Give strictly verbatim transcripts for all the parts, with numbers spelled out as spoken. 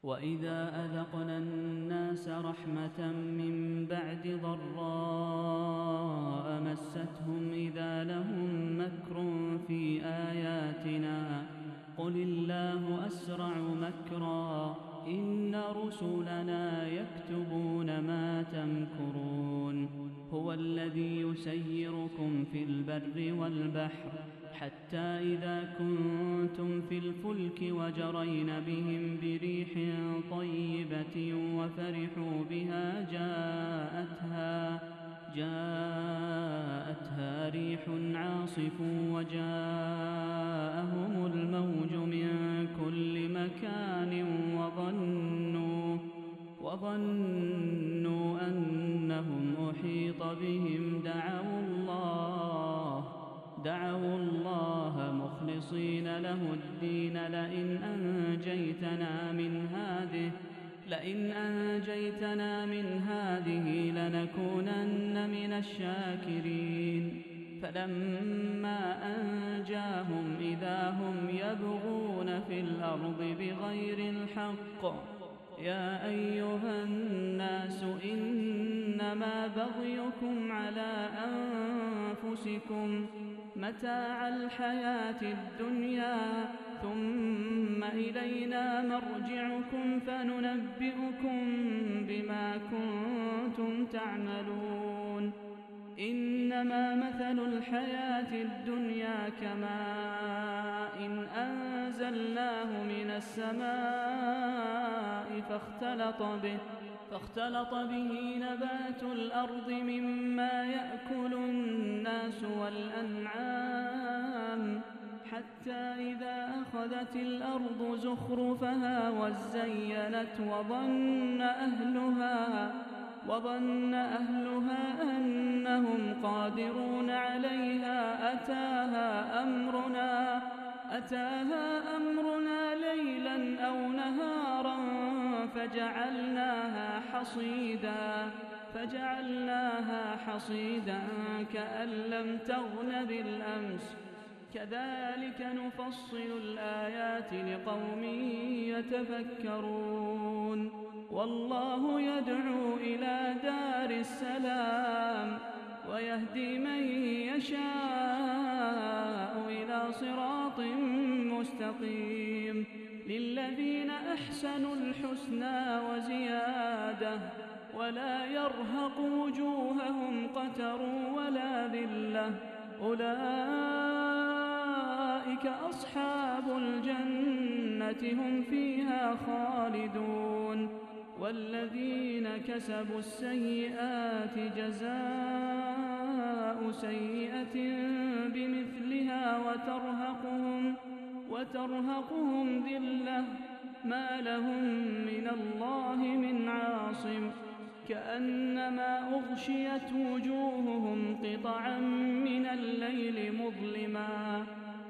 وإذا أذقنا الناس رحمة من بعد ضراء مستهم إذا لهم مكر في آياتنا قل الله أسرع مكرا إن رسلنا يكتبون ما تمكرون هو الذي يسيركم في البر والبحر حتى إذا كنتم في الفلك وجرين بهم بريح طيبة وفرحوا بها جاءتها جاءتها ريح عاصف وجاءهم الموج من كل مكان وظنوا وظنوا أنهم أحيط بهم دعوا الله دعوا الله مخلصين له الدين لئن أنجيتنا من هذه لئن أنجيتنا من هذه لنكونن من الشاكرين فلما أنجاهم إذا هم يبغون في الأرض بغير الحق يا أيها الناس إنما بغيكم على أنفسكم متاع الحياة الدنيا ثم إلينا مرجعكم فننبئكم بما كنتم تعملون إنما مثل الحياة الدنيا كماء إن أنزلناه من السماء فاختلط به فاختلط به نبات الأرض مما يأكل الناس والأنعام حتى إذا أخذت الأرض زخرفها وزينت وظن أهلها وظن أهلها أنهم قادرون عليها أتاها أمرنا أتاها أمرنا ليلا أو نهارا فجعلناها حصيدا فجعلناها حصيدا كأن لم تغن بالأمس كذلك نفصل الآيات لقوم يتفكرون والله يدعو إلى دار السلام ويهدي من يشاء إلى صراط مستقيم للذين أحسنوا الحسنى وزيادة ولا يرهق وجوههم قتر ولا ذلة أولئك أصحاب الجنة هم فيها خالدون والذين كسبوا السيئات جزاء سيئة بمثلها وترهقهم وترهقهم ذلة ما لهم من الله من عاصم كأنما أغشيت وجوههم قطعا من الليل مظلما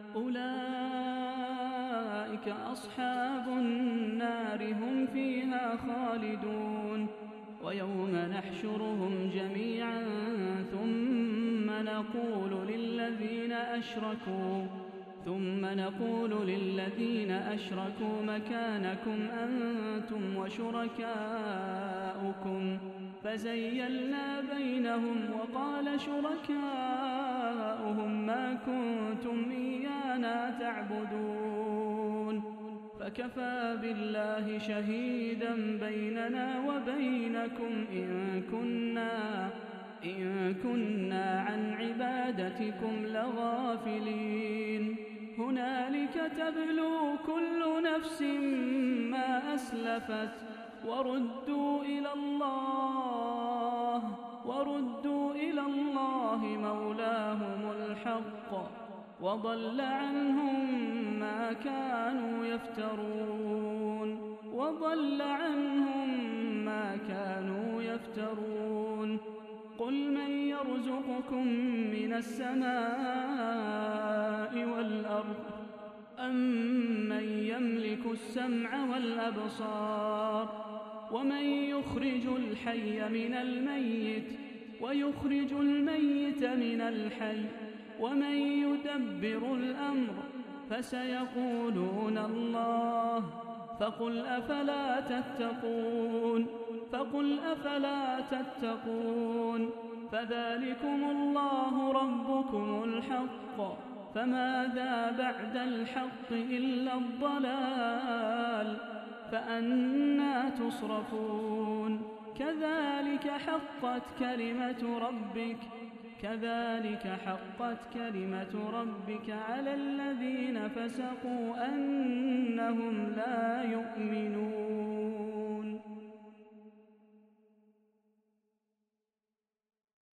أولئك أصحاب النار هم فيها خالدون ويوم نحشرهم جميعا ثم نقول للذين أشركوا ثم نقول للذين أشركوا مكانكم أنتم وشركاؤكم فزيلنا بينهم وقال شركاؤهم ما كنتم إيانا تعبدون فكفى بالله شهيدا بيننا وبينكم إن كنا إن كنا عن عبادتكم لغافلين هنالك تبلو كل نفس ما أسلفت وردوا إلى الله وردوا إلى الله مولاهم الحق وضل عنهم ما كانوا يفترون وضل عنهم ما كانوا يفترون قل من يرزقكم من السماء والأرض أمن يملك السمع والأبصار ومن يخرج الحي من الميت ويخرج الميت من الحي ومن يدبر الأمر فسيقولون الله فقل أفلا تتقون فقل أفلا تتقون فذلكم الله ربكم الحق، فماذا بعد الحق إلا الضلال، فأنى تصرفون. كذلك حقت كلمة ربك كذلك حقت كلمة ربك على الذين فسقوا أنهم لا يؤمنون.